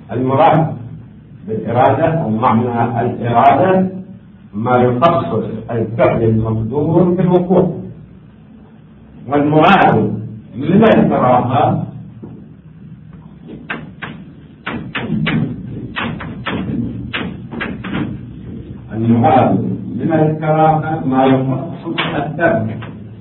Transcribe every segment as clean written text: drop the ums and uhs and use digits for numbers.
المراد بالإرادة أو معنى الإرادة ما يخصص الفعل المقدور في الوقوع، والمراد من الكراهة ما يخصص الترك،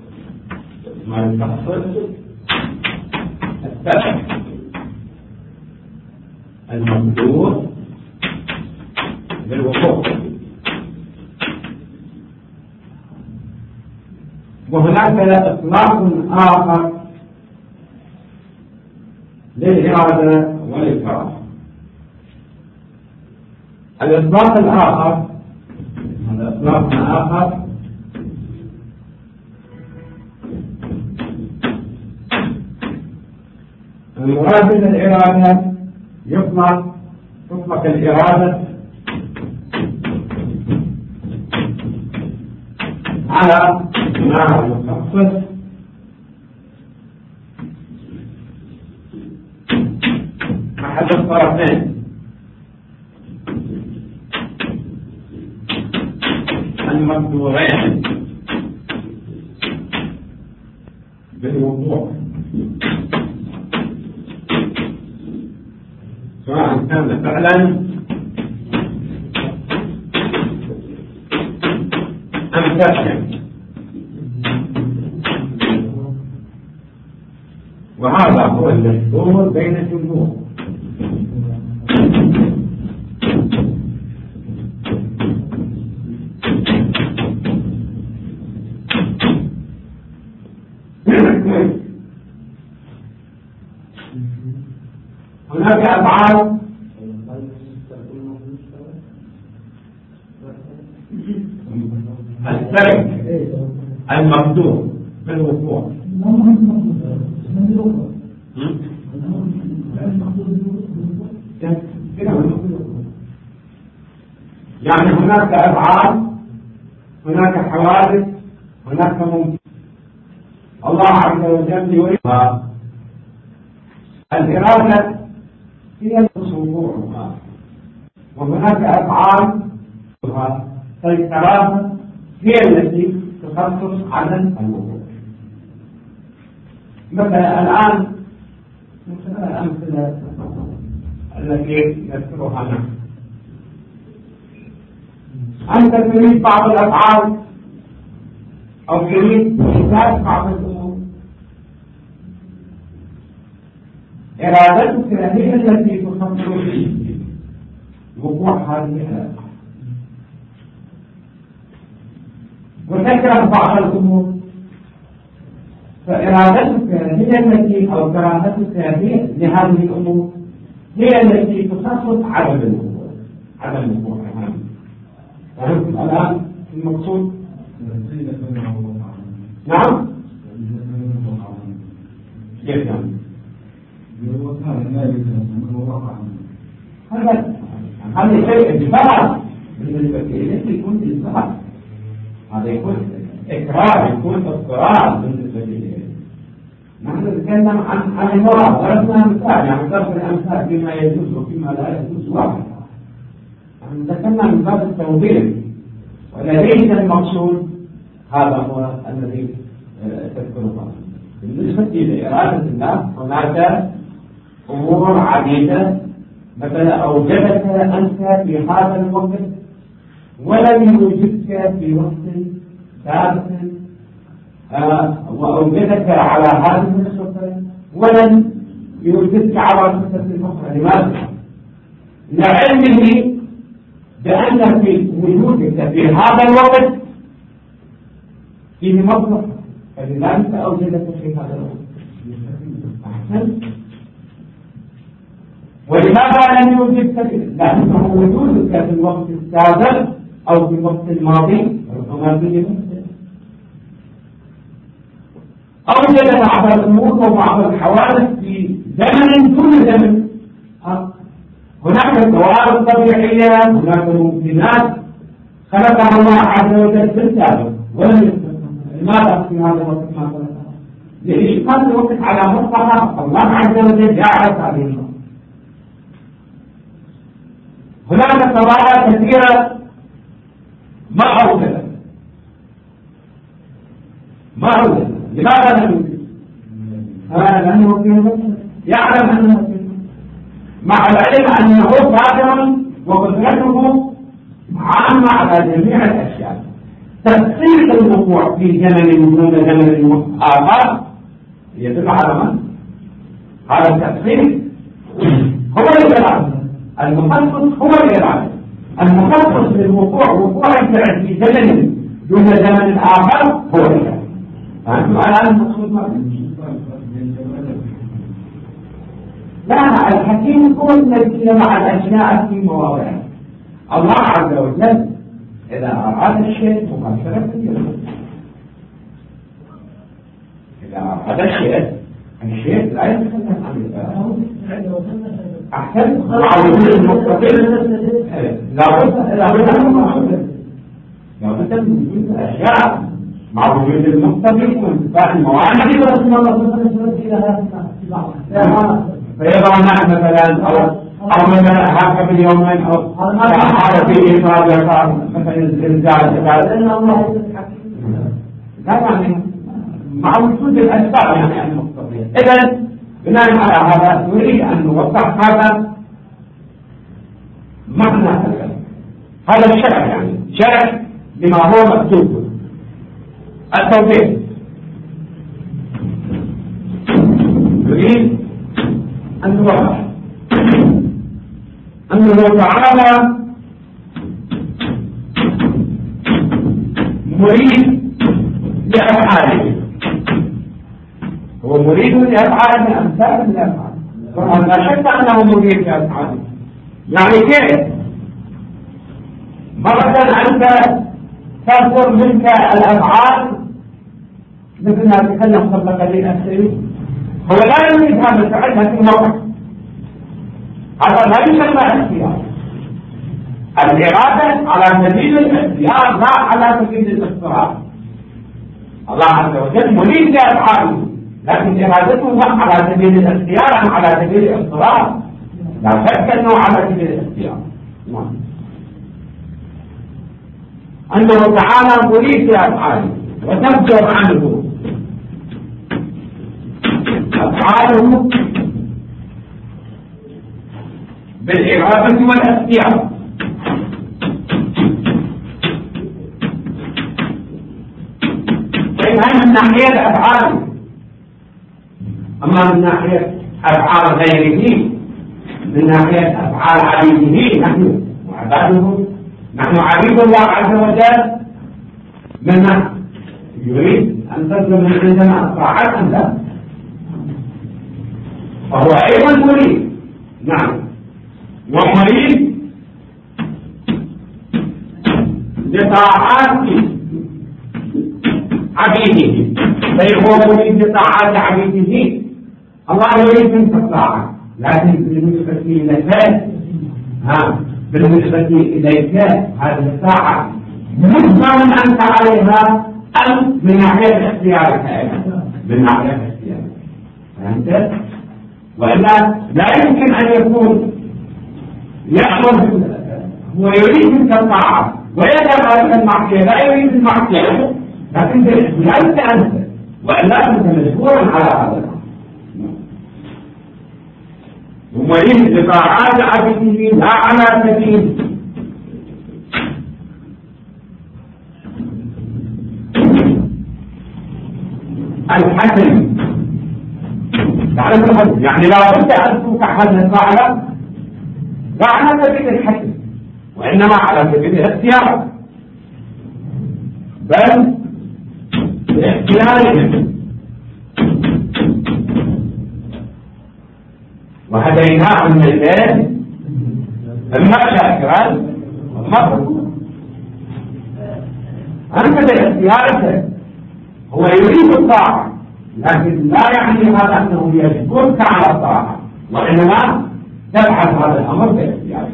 المقدور بالوقوع. وهناك إطلاق آخر للإرادة والكراهة. الإطلاق الآخر المراد بالإرادة تطلق الإرادة على ما يخصص أحد الطرفين المقدورين بالوضوح، سواء كان فعلا أم تركا. وهذا هو المشهور بين الجمهور. هناك أفعال الترك المقدور بالوقوع، يعني هناك أفعال، هناك حوادث، هناك ممكن الله عز وجل يريد. الإرادة هي وقوعها، وهناك أفعال فالكراهة هي التي تخصص عدم الوقوع. مثلا الآن الأمثلة التي نذكرها نحن، أنت تريد بعض الأفعال أو تريد إيجاد بعض الأمور، إرادتك هي التي تخصص وقوع هذه الأفعال، وتكره بعض الأمور، فإرادتك هي التي أو كراهتك لهذه الأمور هي التي تخصص عدم الوقوع. فهمت الآن المقصود؟ نعم؟ كيف يعني؟ هذا شيء إجبار بالنسبة إليه، يكون إجبار، هذا يكون إكرار، يكون اضطرار بالنسبة إليه. نحن نتكلم عن المراد، ضربنا مثال، يعني ضرب الأمثال فيما يجوز وفيما لا يجوز واحد. نحن نتكلم من باب التوضيح، وليس المقصود هذا هو الذي تذكره. بالنسبة لإرادة الله هناك أمور عديدة، مثلا أوجدك أنت في هذا الوقت ولم يوجدك في وقت ثابت، وأوجدك على هذه الصفة ولم يوجدك على صفة أخرى. لماذا؟ لعلمه بأن في وجودك في هذا الوقت فيه مصلحة، فلذلك أوجدك في هذا الوقت. أحسن. ولماذا لم يوجدك؟ لأنه وجودك في الوقت السابق أو في الوقت الماضي ربما به أوجد بعض الأمور وبعض الحوادث في زمن دون زمن. هناك ظواهر طبيعية، هناك ممكنات خلقها الله عز وجل في السابق ولم يخلقها. لماذا في هذا الوقت ما خلقها؟ لإشقاق الوقت على مصلحة الله عز وجل جاءت عليه. هناك قضايا كثيرة معروفة لماذا لم يوجد؟ لأنه يعلم أنه مع العلم أنه قادر وقدرته عامة على جميع الأشياء. تفصيل الوقوع في زمن دون زمن آخر يدل على من؟ على التفصيل هو الإرادة. المخصص هو الإرادة. المخصص للوقوع وقوع الفعل في زمن دون زمن آخر هو الإرادة. فأنتم على المقصود لا، الحكيم هو الذي جمع الأشياء في مواضعها. الله عز وجل إذا أراد الشيء مباشرة يقول، إذا أراد الشيء لا يتخلف عن الإرادة. أحسن مع وجود المقتضي لابد من وجود الأشياء مع وجود المقتضي وانتفاع الموانع. فيضع الناس مثلا أو مثلا هكذا في اليومين أو هذا في إفراد مثلا الزلزال لا يعني مع وجود الأسباب يعني المقتضية. إذن بناء على هذا نريد أن نوضح هذا معنى هذا الشرع، يعني شرع لما هو مكتوب. التوضيح نريد أن نوضح أنه تعالى مريد لأفعاله، هو مريد لأفعال من أمثال الأفعال، طبعا لا شك أنه مريد لأفعاله. يعني كيف؟ مرة أنت تصدر منك الأفعال مثل ما تكلم قبل قليل أخير، هو لا يريد هذا الفعل لكن موقع، هذا لا يسمى اختيار. الإرادة على سبيل الاختيار لا على سبيل الاضطرار. الله عز وجل مريد لأفعاله لكن إرادته لا على سبيل الاختيار أم على سبيل الاضطرار، لا شك أنه على سبيل الاختيار. أنه تعالى مريد لأفعاله وتبدر عنه أفعاله بالإرادة والاختيار. فإنها من ناحية أفعاله، أما من ناحية أفعال غيره، من ناحية أفعال عبيده نحن وعباده، نحن عبيد الله عز وجل، من يريد أن تبدو من عندنا الطاعات أم لا؟ فهو أيضا مريد، نعم، ومريد لطاعات عبيده. فهو مريد لطاعات عبيده. الله يريد منك الطاعة، لكن بالنسبة إليك هذه الطاعة مجبر أنت عليها أم من ناحية اختيارك؟ من ناحية اختيارك، فهمت؟ وإلا لا يمكن أن يكون يأمر، هو يريد منك الطاعة ويذهب إلى المعصية، لا يريد المعصية لكن باختيارك أنت، وإلا أنت مجبور على هذا. ومريد لطاعات عبده لا على سبيل الحسن. تعرف الحسن يعني لا بد أن توقع هذه الفعلة لا على سبيل الحسن وإنما على سبيل الاختيار، بل باختيارهم. وهديناه النجدين إما شاكرا وإما كفورا. أنت باختيارك، هو يريد الطاعة لكن لا يعني هذا أنه يجبرك على الطاعة، وإنما تفعل هذا الأمر باختيارك.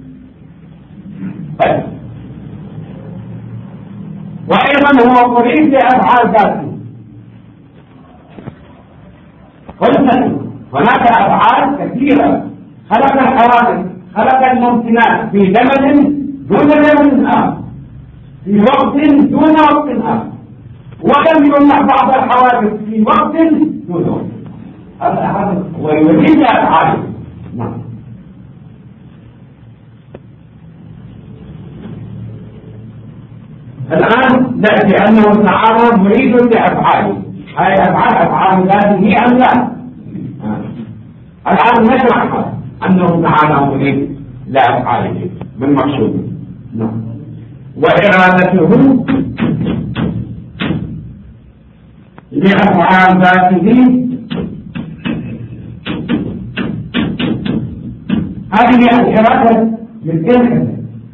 طيب، وأيضا هو مريد لأفعال ذاته. قلنا هناك أفعال كثيرة خلق الحوادث خلق الممكنات في زمن دون زمن آخر، في وقت دون وقت آخر، ولم يمنع بعض الحوادث في وقت دون وقت. هذا ويريد أفعاله. نعم. الآن نأتي أنه تعالى مريد لأفعاله، هاي أفعال ذاته أم لا؟ الآن نشرح أنه تعالى مريد لأفعاله من مقصود. نعم. وإرادته لأفعال ذاته هذه الإرادة من كلمة.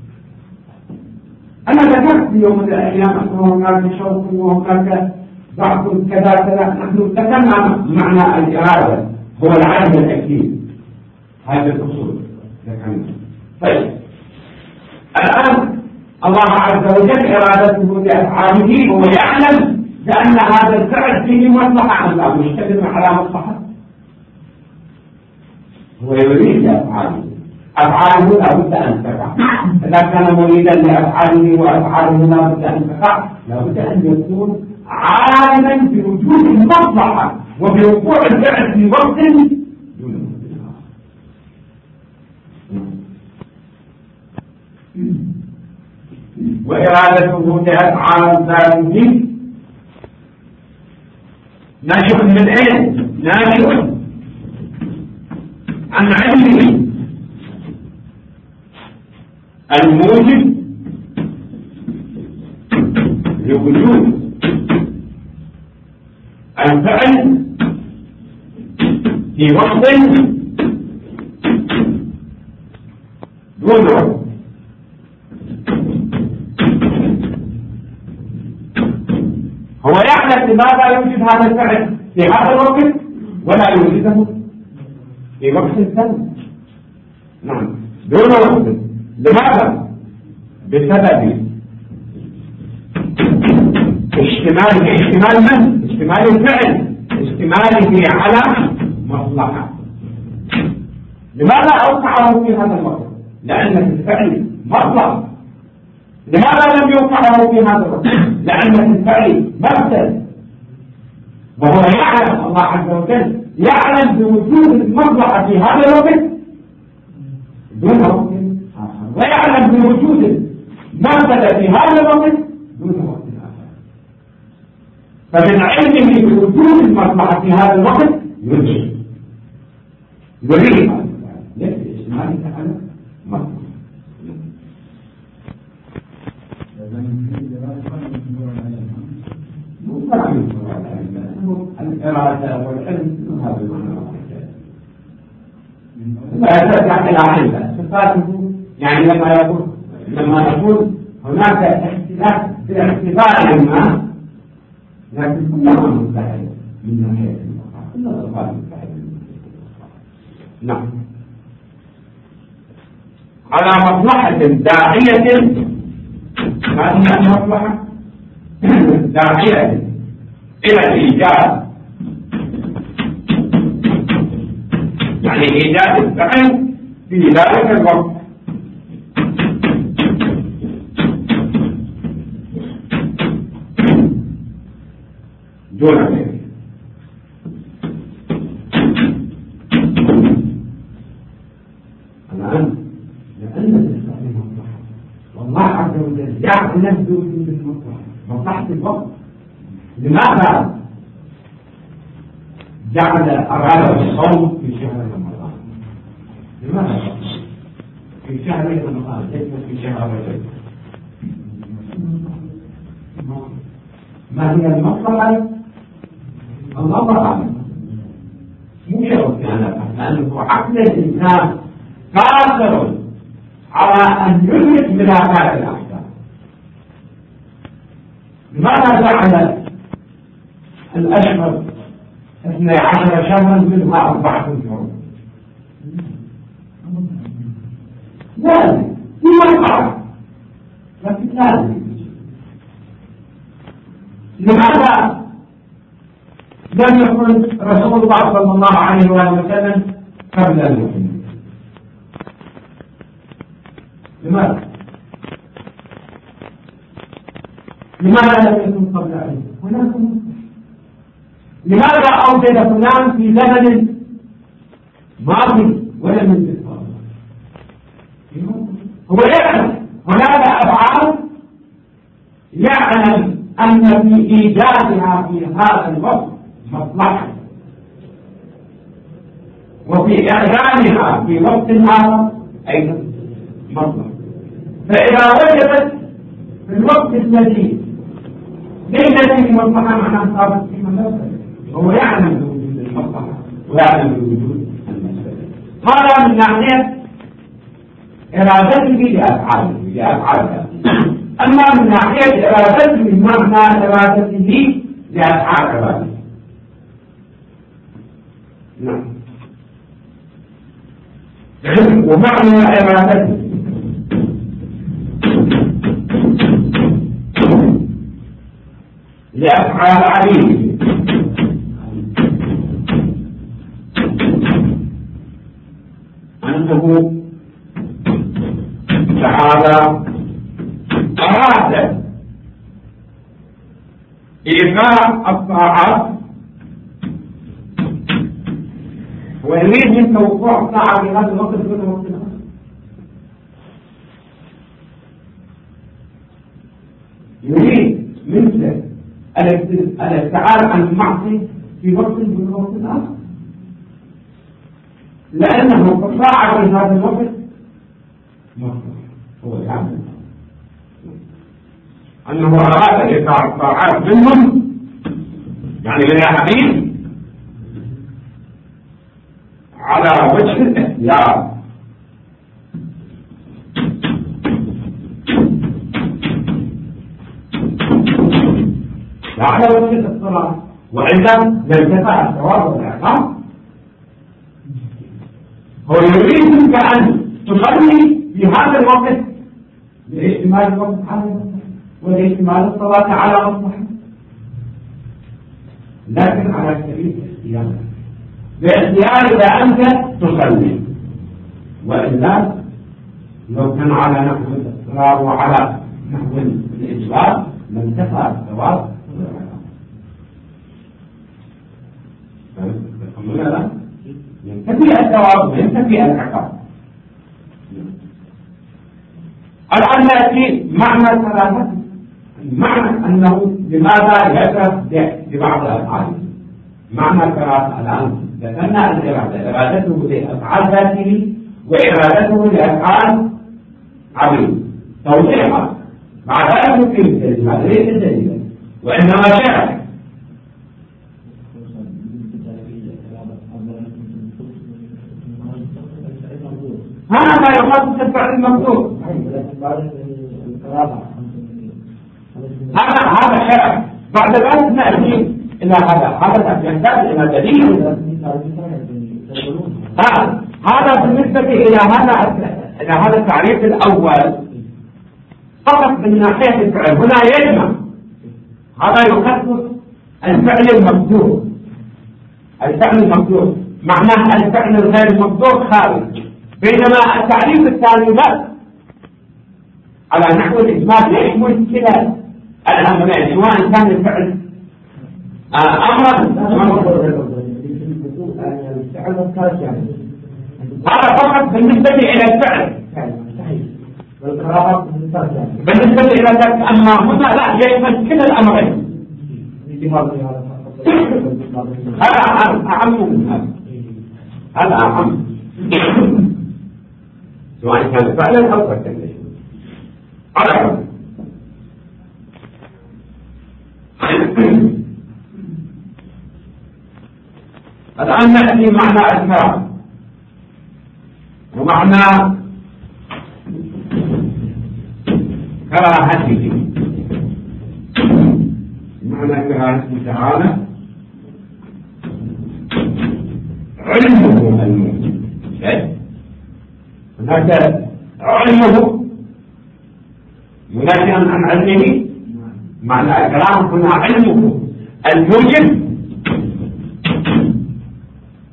أنا ذكرت في يوم من الأيام أنه هناك شوق وهناك ضعف كذا كذا. نحن ذكرنا معنى الإرادة هو العدم الأكيد، هذا الأصول ذكرنا. طيب الآن الله عز وجل إرادته لأفعاله هو يعلم بأن هذا الفعل فيه مصلحة أم لا، مشتمل على مصلحة. هو يريد لأفعاله، أفعاله لا بد أن تقع. إذا كان مريدا لأفعاله وأفعاله لا بد أن تقع، لا بد أن يكون عالما بوجود المصلحة وبوقوع الفعل في وقت دون وقت آخر. وإرادته لأفعال ذاته ناشئ من أين؟ ناشئ عن علمه الموجب لوجود الفعل في وقت دون وقت. هو يعلم لماذا يوجد هذا الفعل في هذا الوقت ولا يوجده في وقت ثاني. نعم، دون وقت. لماذا؟ بسبب اشتمال من؟ اشتمال الفعل، اشتماله على مصلحة. لماذا أوقعه في هذا الوقت؟ لأن الفعل مصلحة. لماذا لم يوقعه في هذا الوقت؟ لأن الفعل مفسد. وهو يعلم، الله عز وجل يعلم بوجود المصلحة في هذا الوقت دون وقت آخر، ويعلم بوجود المفسد في هذا الوقت دون وقت آخر. فمن علمه بوجود المصلحة في هذا الوقت يريد ليس إجمالي على مصلحة. الإرادة والعلم هذا المعنى واحد. لا ترجع إلى علم صفاته، يعني لما نقول هناك اختلاف باعتبار ما، لكن كلها مستحيل من ناحية المقام، كلها صفات مستحيل. نعم، على مصلحة داعية. ما هي المصلحة؟ داعية إلى الإيجاد، يعني إيجاد الفعل في ذلك الوقت. دون ذلك. الآن لأن الإسلام مصلحة، والله عز وجل يعلم بوجود المصلحة، مصلحة الوقت. لماذا جعل أراد الصوم في شهر رمضان؟ لماذا في شهر رمضان ليس في شهر رجب؟ ما هي المصلحة؟ الله أعلم. مو شرط لأنه عقل الإنسان قادر على أن يدرك ملاكات الأحكام. لماذا جعل الأشهر 12 شهرا منها 4 شهور؟ لازم في مصلحة، لكن لازم. لماذا لم يكن رسول الله صلى الله عليه وسلم قبل الوحي؟ لماذا؟ لماذا لم يكن قبل عليه؟ هناك لماذا أوجد فلان في زمن ماضي ولم يوجد قبله؟ هو يعلم هناك أفعال يعلم أن في إيجادها في هذا الوقت مصلحة، وفي إعلانها في وقت آخر أيضا مصلحة. فإذا وجدت في الوقت الذي ليس فيه مصلحة معناه صارت في مصلحة، هو يعلم بوجود المصلحة ويعلم بوجود المفسدة. هذا من ناحية إرادته لأفعالها. أما من ناحية إرادته معنى إرادته لأفعال عباده. نعم. ومعنى إرادته لأفعال عليه أنه تعالى أراد إيقاع الطاعات ويريد من توقع الطاعة في هذا الوقت دون وقت آخر. يريد مثل الابتعاد عن المعصية في وقت دون وقت آخر، لأنه الطاعة في هذا الوقت مصلحة. هو يعلم أنه أراد إيقاع الطاعات منهم، يعني من الحديث على وجه الاختيار، لا على وجه الاضطرار، وإلا لارتفع الثواب والعقاب. هو يريد منك أن تصلي في هذا الوقت لاحتمال الوقت على مصلحة ولاحتمال الصلاة على مصلحة، لكن على سبيل الاختيار، باختيار إذا أنت تصلي، وإلا لو كان على نحو الاضطرار وعلى نحو الإجبار لانتفع الثواب والعقاب. ينتفي الثواب وينتفي العقاب. الآن نأتي معنى ثلاثة، معنى أنه لماذا يعترف ببعض الأفعال. معنى ثلاثة الآن ذكرنا الإرادة، إرادته لأفعال ذاته وإرادته لأفعال عبيد. توضيحها بعد أن يمكن الدليل، هذا ليس دليلا وإنما شرع. هذا ما يخصص الفعل المقدور، هذا شرع. بعد ذلك نأتي إلى هذا يحتاج إلى دليل. هذا بالنسبة إلى هذا التعريف الأول فقط من ناحية الفعل. هنا يجمع، هذا يخصص الفعل المقدور. الفعل المقدور معناه الفعل الغير المقدور خارج، بينما التعريف الثاني لا، على نحو الإجمال يشمل كلا الأمرين، سواء كان الفعل أمرا. هذا فقط بالنسبة إلى الفعل، بالنسبة إلى ذلك. أما هنا لا، يشمل كلا الأمرين. هذا أعم من هذا، هذا أعم، سواء كان فعلا أو فعلا. على الآن نأتي معنى الكراهة ومعنى كراهته. معنى كراهته تعالى علمه الموجود، هناك علمه منافيا عن علمه. معنى الكلام هنا علمه الموجب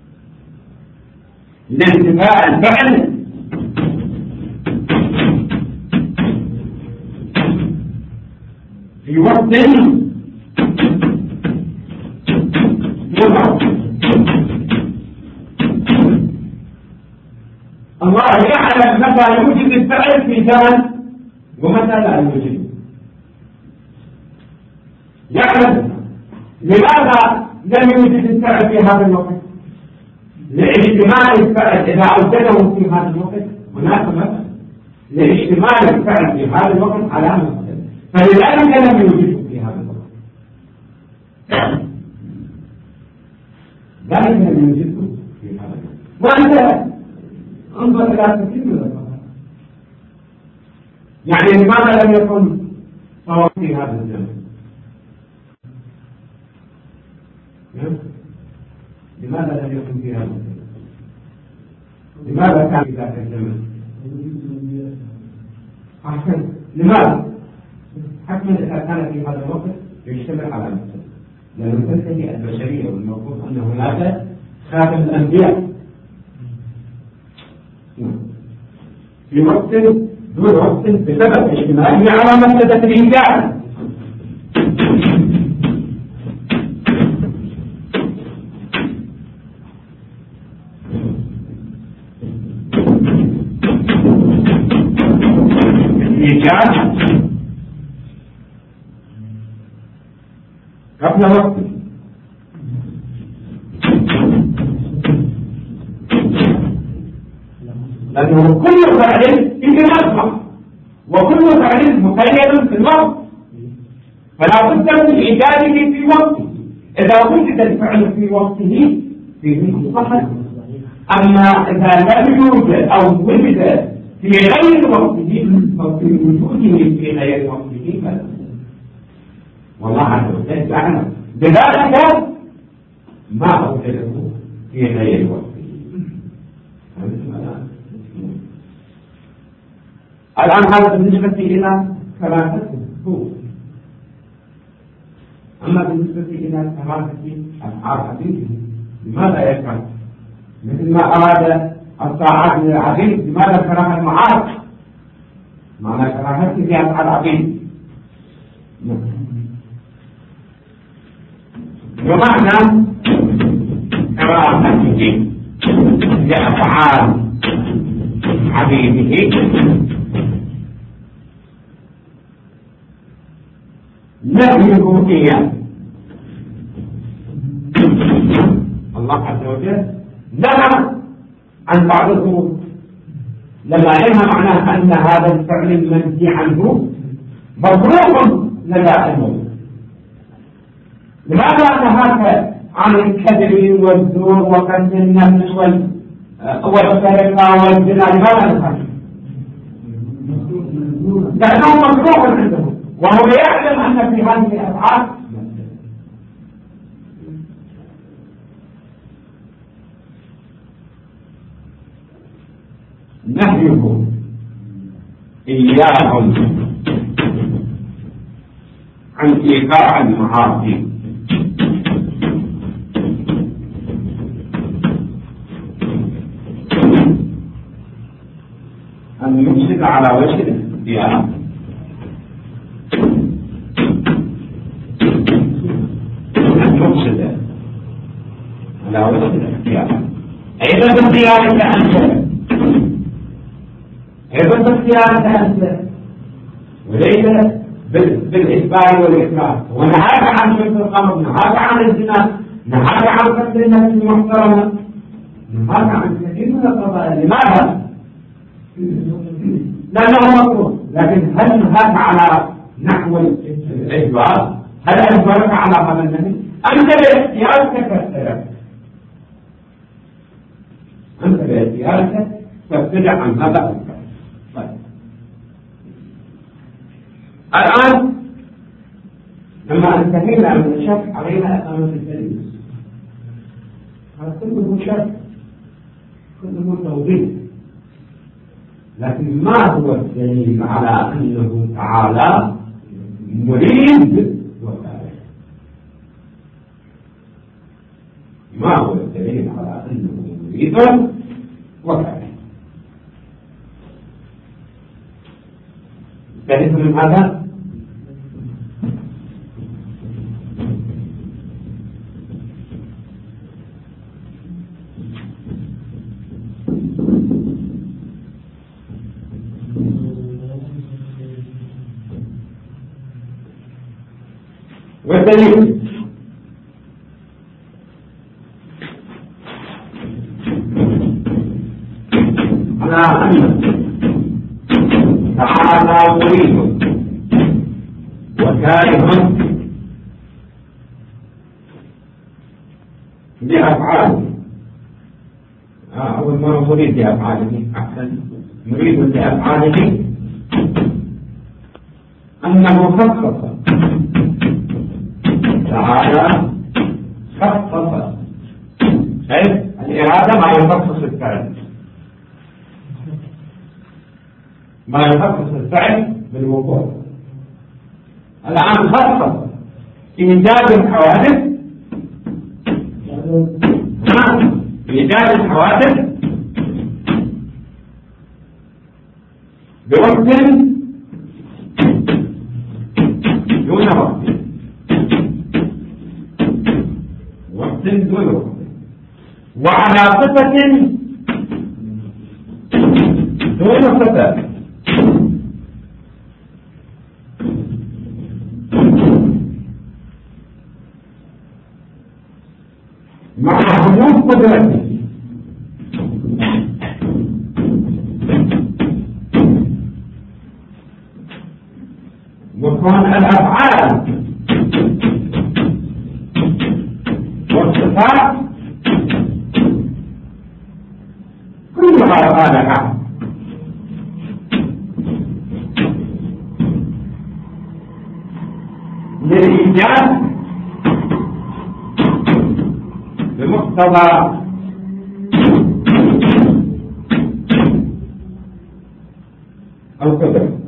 لانتفاء الفعل في وقت مضى. الله يعلم متى يوجد الفعل في زمن ومتى لا يوجد، يعلم. لماذا لم يوجد الفعل في هذا الوقت؟ لاحتمال الفعل إذا أوجده في هذا الوقت هناك مثل لاحتمال الفعل في هذا الوقت علامة مثل، فلذلك لم يوجده في هذا الوقت، ذلك لم يوجده في هذا الوقت. وأنت انظر إلى كثير من القضايا، يعني لماذا لم يكن صواب في هذا الزمن؟ لماذا لم يكن في هذا الزمن؟ لماذا كان في ذاك الزمن؟ أحسن، لماذا؟ حتما إذا كان في هذا الوقت يشتمل على مثل، لأنه تنتهي البشرية والمفروض أن هناك خاتم الأنبياء في وقت دون وقت بسبب اجتماعه على مفسدة الإنجاز. الإنجاز قبل وقت، لأنه كل فعل فيه مصلحة وكل فعل مقيد في الوقت، فلا بد من إيجاده في وقته. إذا وجد الفعل في وقته فيه مصلحة، أما إذا لم يوجد أو وجد في غير وقته أو في وجوده في غير وقته فلا. والله عز وجل يعلم بذلك ما أوجده في غير وقته. الآن هذا بالنسبة إلى ثلاثة فروق. أما بالنسبة إلى ثلاثة أفعال حديثه لماذا يفعل؟ مثل ما أراد الطاعات للعبيد لماذا كره المعاصي؟ معنى كراهته في أفعال العبيد، بمعنى كراهته لأفعال عبيده نهيه إياه. الله عز وجل نهى عن بعض الأمور، لما نهى معناه أن هذا الفعل المنهي عنه مكروه لدى الموت. لماذا نهاك عن الكذب والزور وقتل النفس والسرقة والزنا؟ لماذا نهاك؟ لأنه مكروه عنده وهو يعلم أن في هذه الأفعال نهيه إياهم عن إيقاع المعاصي أن يفسد على وجه الاختيار، أن يفسد على وجه الاختيار، أيضا باختيارك أنت، أيضا باختيارك أنت، وليس بالإجبار والإكراه. ونهاك عن شرب الخمر، نهاك عن الزنا، نهاك عن قتل النفس المحترمة، نهاك عن كثير من القضايا. لماذا؟ لأنه مكروه. لكن هل نهاك على نحو الإجبار؟ هل أجبرك على هذا النهي؟ أنت باختيارك تبتدع، أنت باختيارك تبتدع عن هذا الفعل. طيب الآن لما انتهينا من الشك علينا أمام الدليل، هذا كله شك، كله توضيح، لكن ما هو الدليل على أنه تعالى مريد وكاره؟ ما هو الدليل على أنه مريد وكاره؟ دليل من هذا بدليل على أن تعالى مريد وكاره لأفعاله. أول مرة مريد لأفعاله، أحسن، مريد لأفعاله أنه خصص تعالى، خصص الإرادة ما يخصص الفعل، ما يخصص الفعل بالوقوع. الآن خصص إيجاد الحوادث، إيجاد الحوادث بوقت دون وقت، وقت دون وقت، وعلى صفة دون صفة، مع حدود قدرته، وكون الأفعال والصفات كلها صالحة للإيجاد بمقتضى القدرة.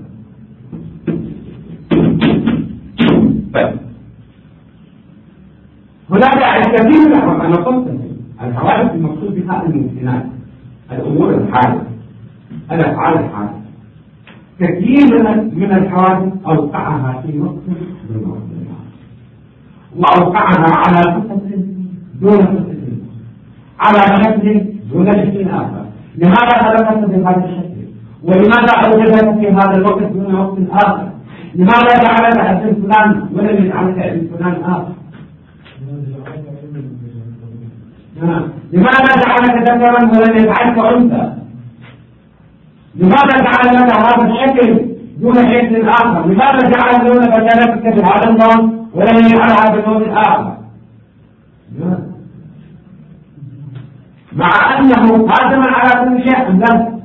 هناك الكثير من أنا قلت الحوادث المقصود بها الممكنات، الأمور الحادثة، الأفعال الحادثة. كثير من الحوادث أوقعها في وقت دون وقت، وأوقعها على صفة دون صفة، على شكل دون شكل آخر. لماذا خلقت بهذا الشكل؟ ولماذا أوجدت في هذا الوقت دون وقت آخر؟ لماذا جعلت اسم فلان ولم يجعلك اسم فلان آخر؟ لماذا جعلك ذكرا ولم يجعلك أنثى؟ لماذا جعل لك هذا الشكل دون شكل آخر؟ لماذا جعل لون بشرتك بهذا اللون ولم يجعلها بلون آخر؟ مع أنه قادم على كل شيء أم لا؟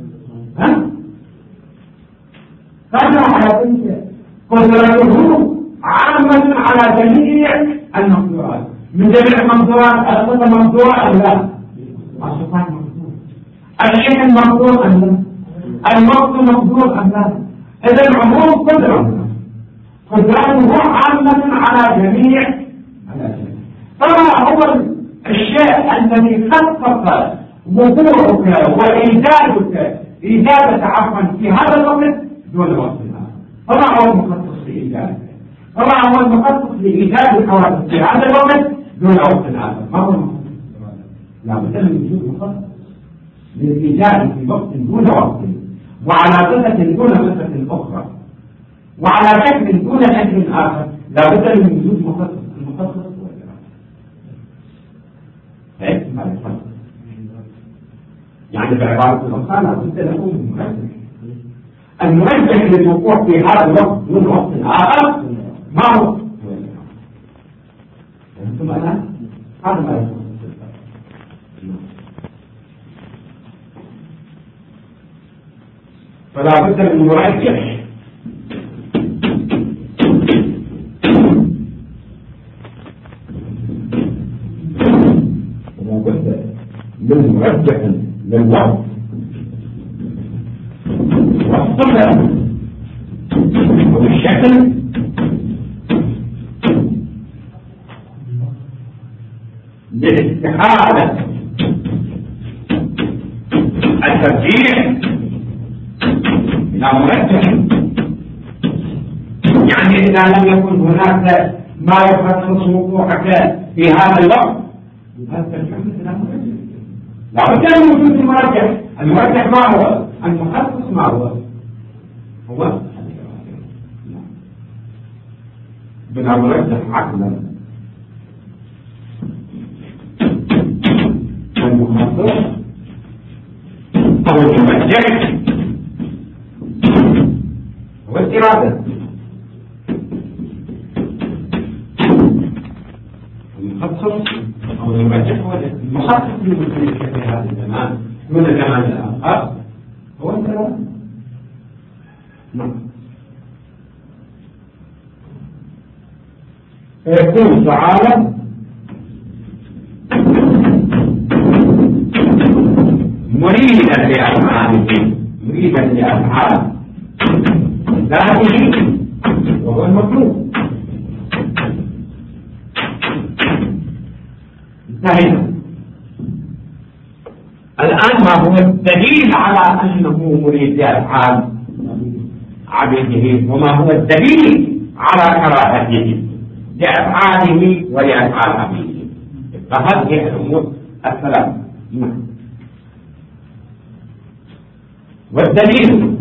قادم على كل شيء، قدرته عامة على جميع المقدورات، من جميع المقدورات. الصفة مقدورة أم لا؟ الصفات مقدورة. الشكل مقدور أم لا؟ الموت مقدور أم لا؟ إذا العموم قدرة، قدرته عامة على جميع الأشياء. فما هو الشيء الذي خصص وقوعك وإيجادك إيجادة عفوا في هذا الوقت دون وقت آخر؟ فما هو المخصص لإيجادك؟ فما هو المخصص لإيجاد الحوادث في هذا الوقت دون وقت آخر؟ ما هو المخصص؟ لا بد من وجود مخصص للإيجاد في وقت دون وقت، وعلى صفة دون صفة أخرى، وعلى شكل دون شكل آخر. لا بد من وجود مخصص. المخصص هو الإرادة. ما يخصص يعني بعبارة الأخرى لا بد له من مرجح. المرجح للوقوع في هذا الوقت دون وقت آخر ما هو؟ ثم الآن هذا ما يخصص. فلا بد من مرجح. ولا بد من مرجح للوقت والصفة والشكل لاستحالة الترجيح إلى مرجح. يعني إذا لم يكن هناك ما يخصص وقوعك في هذا الوقت لا بد من وجود المرجح. المرجح ما هو؟ المخصص ما هو؟ هو بنرجح عقلا المخصص أو المرجح والإرادة. المخصص أو المرجح هو المخصص لمثل في هذا الزمان من الزمان الآخر هو الإرادة. نعم. فيكون تعالى مريدا لأفعاله مريدا لأفعال ذاته وهو المطلوب. انتهينا. الآن ما هو الدليل على أنه مريد لأفعال عبيده وما هو الدليل على كراهته لأفعاله ولأفعال عبيده؟ فهذه الأمور الثلاث. والدليل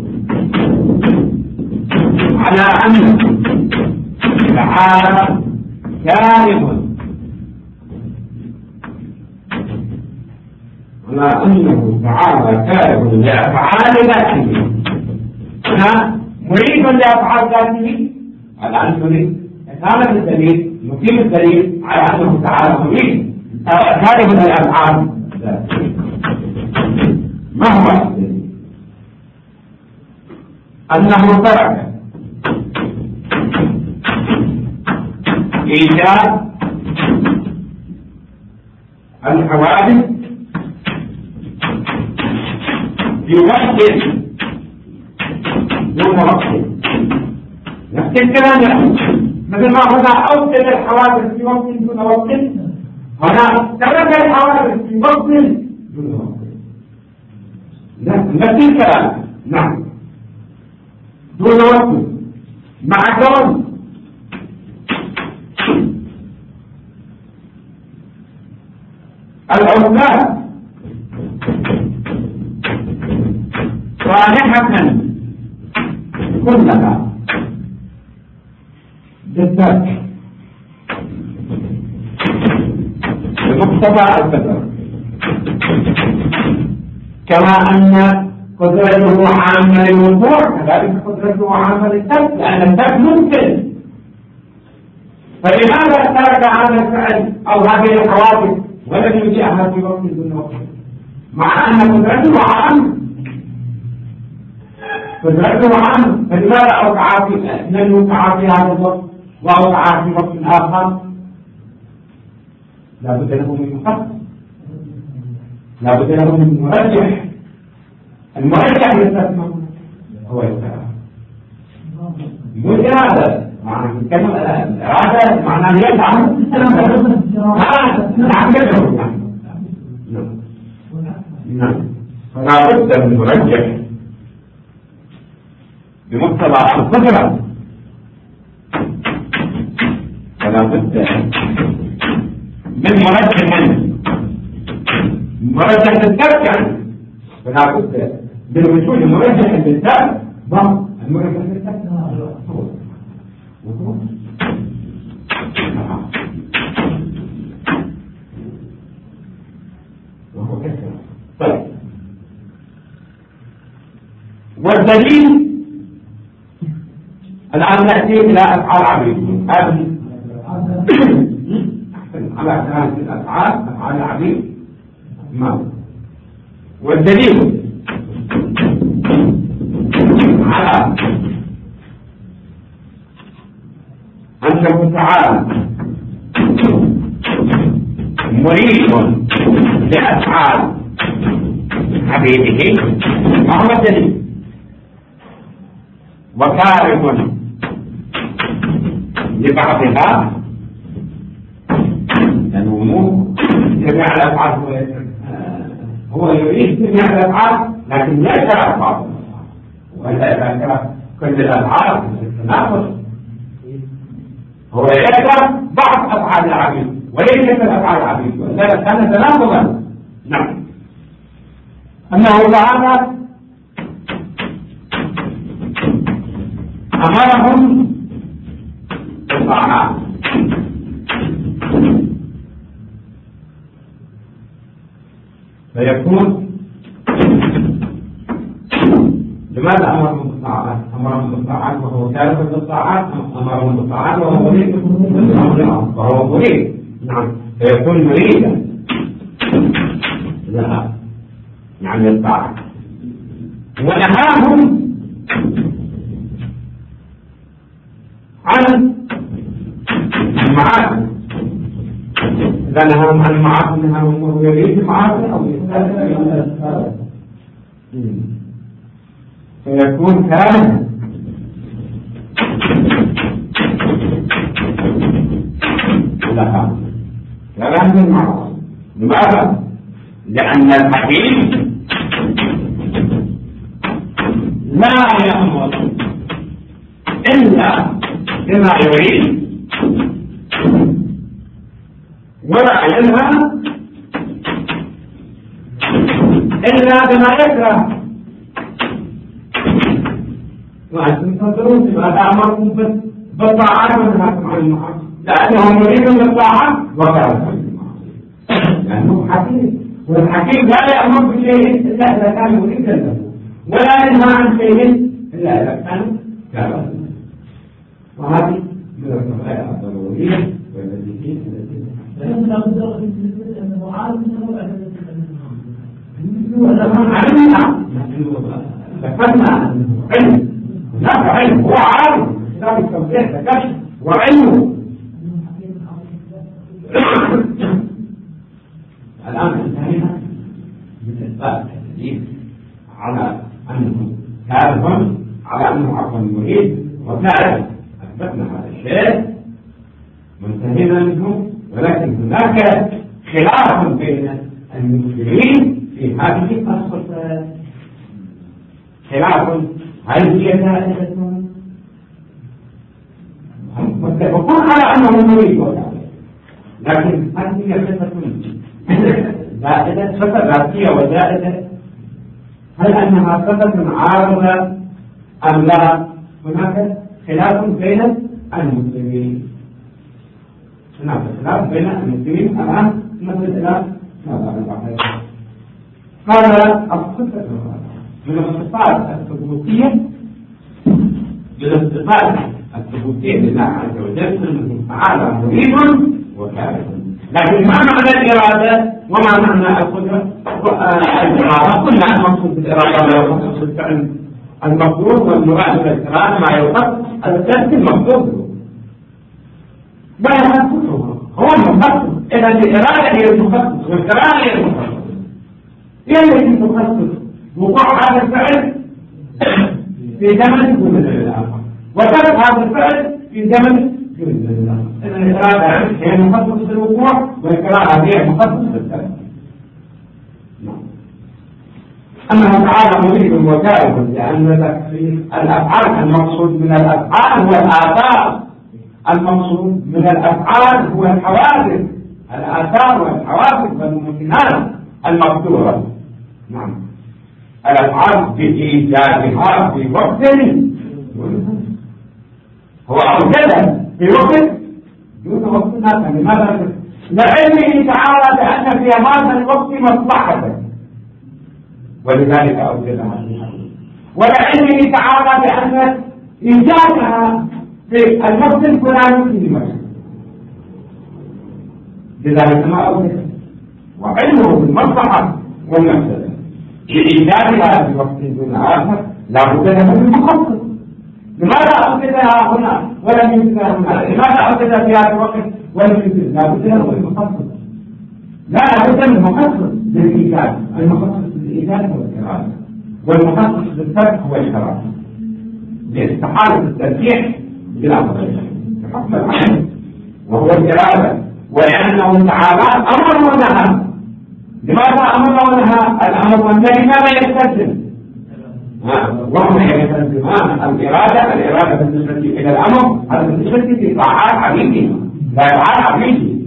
على أن تعالى كاره على أنه تعالى كاره لأفعال ذاته. أنا مريد لأفعال ذاته الآن نريد هذا الدليل نقيم الدليل على أنه تعالى مريد كاره لأفعال ذاته. ما هو الدليل؟ أنه ترك إيجاد الحوادث في وقت دون وقت. نفس الكلام مثل ما هنا أوجد الحوادث في وقت دون وقت، هنا ترك الحوادث في وقت دون وقت. نفس الكلام. نعم. دون وقت مع كون العملات صالحة كلها بالذات بمقتضى القدر، كما أن قدرته عامة للوضوع كذلك قدرته عامة للترك، لأن الترك ممكن. فلماذا ترك هذا الفعل أو هذه الحوادث ولم يجيئها في وقت دون وقت مع أن قدرته عامة؟ قدرته عامة، فلماذا أوقع لم يوقع في هذا الوقت وأوقع في وقت آخر؟ لا بد له من مخصص، لا بد له من مرجح. المرجح للتسمى هو الكلام، مو الإرادة. معنى الإرادة معناه يدعم نعم. فلا بد من مرجح بمقتضى القدرة، فلا بد من مرجح للترك، فلا بد من وجود مرجح للترك. المرجح للترك وهو كثير. طيب، والدليل الآن نأتي إلى أفعال عبيد. هذه على كلام الأفعال أفعال العبيد. ما والدليل على أنه تعالى مريد لأفعال عبيده ما هو الدليل؟ وكاره لبعضها، لأنه مو جميع الأفعال هو يريد جميع الأفعال لكن لا يكره بعضها، وإلا إذا كره كل الأفعال تناقض. هو يكره بعض أفعال العبيد وليس كل أفعال العبيد، وإلا كان تناقضا. نعم. أنه تعالى أمرهم الطاعات. فيكون لماذا أمرهم بالطاعات؟ أمرهم بالطاعات وهو كارث بالطاعات، أمرهم بالطاعات وهو مريد وهو مريد. نعم، فيكون مريدا لها يعني الطاعة. ونهاهم عن المعاصي. إذا نهاهم عن المعاصي نهاهم وهو يريد المعاصي أو يستهزئ، فيكون كارثا. لها كلام المعروف. لماذا؟ لأن الحكيم لا يأمر إلا بما يريد ولا ينهى إلا بما يكره. وأنتم تنظرون لماذا أمركم بالطاعات ونهاكم عن المعاصي؟ لأنهم يريدون الطاعة وكرهوا لأنه حكيم، والحكيم لا يأمر بشيء إلا إذا كان مريدا له، ولا ينهى عن شيء إلا إذا كان كارها. وهذه من القضايا الضرورية والتي لكن لا بد أن معارض أنه علمنا ذكرنا علم، هناك علم هو عالم كتاب التوضيح ذكر وعلمه. الآن انتهينا من إثبات الدليل على أنه كارث، على أنه عفوا مريد وكارث. أثبتنا هذا الشيء وانتهينا منه، ولكن هناك خلاف بين المسلمين في هذه الصفات. خلاف هل هي زائدة؟ متفقون على أنه مريد وكارث، لكن هل هي صفة زائدة، صفة ذاتية وزائدة؟ هل أنها صفة عارضة أم لا؟ هناك خلاف بين المسلمين. هناك خلاف بين المسلمين الآن نصل إلى هذا الصفة من الصفات الثبوتية، من الصفات الثبوتية لله عز وجل أنه تعالى مريد وكارث. لكن ما معنى الإرادة وما معنى القدرة؟ الإرادة قلنا المقصود بالإرادة ما يخص الفعل المطلوب، والمراد بالإرادة ما يخص الترك المطلوب. ما يخصه هو المخصص. إذا الإرادة هي المخصص والإرادة هي المخصص. هي التي تخصص وقوع هذا الفعل في زمن دون الآخر، وترك هذا الفعل في زمن دون الآخر. إذا الإرادة هي المخصص بالوقوع، والإرادة هي المخصص بالترك. أنه تعالى مريد وكارث، لأن الأفعال المقصود من الأفعال هو الآثار، المقصود من الأفعال هو الحوادث، الآثار والحوادث والممكنات المقدورة. نعم، الأفعال بإيجادها في وقت هو أوجدها في وقت دون وقت آخر. لماذا؟ لعلمه تعالى بأن في هذا الوقت مصلحة، ولذلك أوجدها في حدود، ولعلمه تعالى بأن إيجادها في الوقت الفلاني في مكان، لذلك ما أوجدها. وعلمه بالمصلحة والمفسدة لإيجادها في وقت دون آخر لا بد له من مخصص. لماذا أوجدها هنا ولم يوجدها هنا؟ لماذا أوجدها في هذا الوقت ولم يوجدها؟ لا بد له من مخصص. لا بد من مخصص للإيجاد. المخصص للإيجاد هو الإرادة، والمخصص للترك هو الإرادة، لاستحالة الترجيح بالأمر بحكم العمل وهو الإرادة. ولأنه تعالى أمر ونهى. لماذا أمر ونهى؟ الأمر والنهي ماذا يستلزم؟ وهو يستلزمان الإرادة بالنسبة إلى الأمر، هذا بالنسبة لطاعات عبيده لا أفعال عبيده.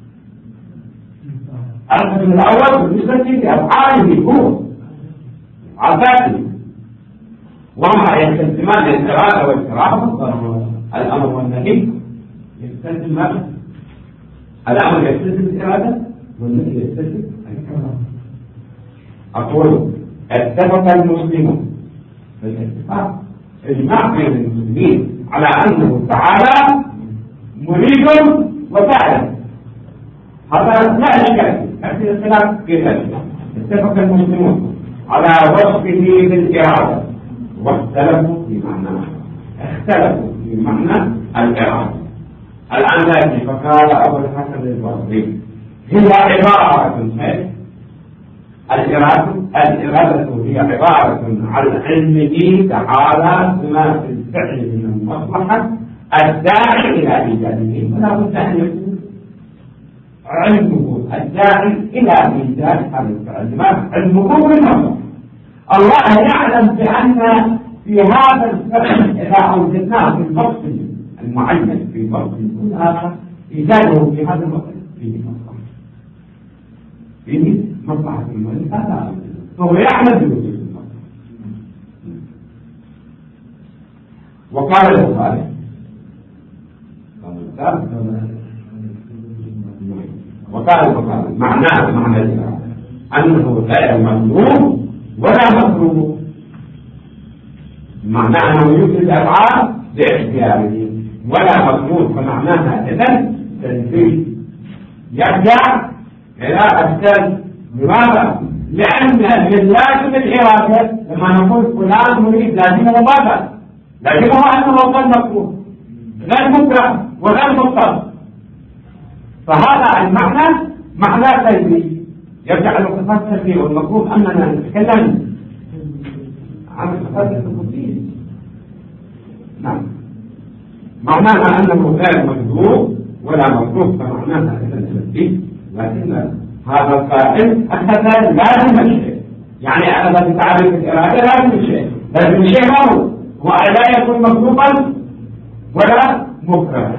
القسم الأول بالنسبة لأفعاله هو عباده، وما يستلزمان الإرادة والإكراه الأمر والنهي يستلزم ماذا؟ الأمر يستلزم الإرادة والنهي يستلزم الكراهة. أقول اتفق المسلمون بالاتفاق إجماع بين المسلمين على أنه تعالى مريد وفاعل، هذا لا إشكال في الخلاف في ذلك. اتفق المسلمون على وصفه بالإرادة واختلفوا في معناه، اختلفوا في معنى الإرادة. الآن ذلك فقال أبو الحسن البصري هي عبارة الإرادة هي عبارة عن علمه تعالى بما في الفعل من المصلحة الداعي إلى إيجاده، ولا بد أن يكون علمه الداعي إلى إيجاد هذا الفعل، ما علمه بالمصلحة. الله يعلم بأن في هذا الفعل إذا أوجدناه في الوقت المعين في وقت يكون آخر إيجاده في هذا الوقت فيه مصلحة، فيه مصلحة المؤلف، هذا فهو يعلم بوجود المصلحة. وقال البخاري معناه معنى الإرادة أنه غير مطلوب ولا مطلوب، معناه أنه يوجد الأفعال باختياره ولا مطلوب، فمعناها إذن تنفيذ يرجع إلى السلب. لماذا؟ لأن من لازم الإرادة لما نقول فلان مريد لازم مبادرة، لكنه أنه غير مطلوب لا مكره ولا مضطر، فهذا المعنى معنى سلبي يرجع إلى الصفات السلبية. والمفروض أننا نتكلم عن الصفات السلبية. نعم، معناها أنه غير مجذوب ولا مطلوب، فمعناها إذن سلبي. لكن هذا القائل أخذ لازم الشيء، يعني أنا تعرف الإرادة لازم الشيء، لازم الشيء هو لا يكون مطلوبا ولا مكرها،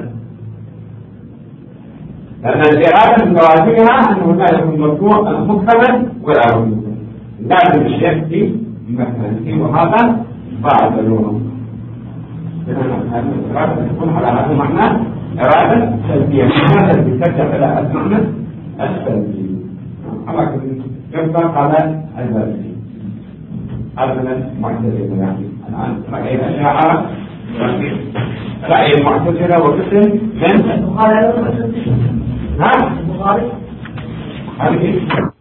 لأن الإرادة من لوازمها أنه لا يكون مطلوبا مكرها ولا مطلوبا، لازم الشيء في مكانه، وهذا بعض اللغة. الإرادة تكون على هذا المعنى إرادة سلبية، معنى ترجع إلى المعنى السلبي. على كل يبقى على البلدي هذا المعتزلة. يعني الآن رأي الأشاعرة رأي المعتزلة وقسم من البخاري هذه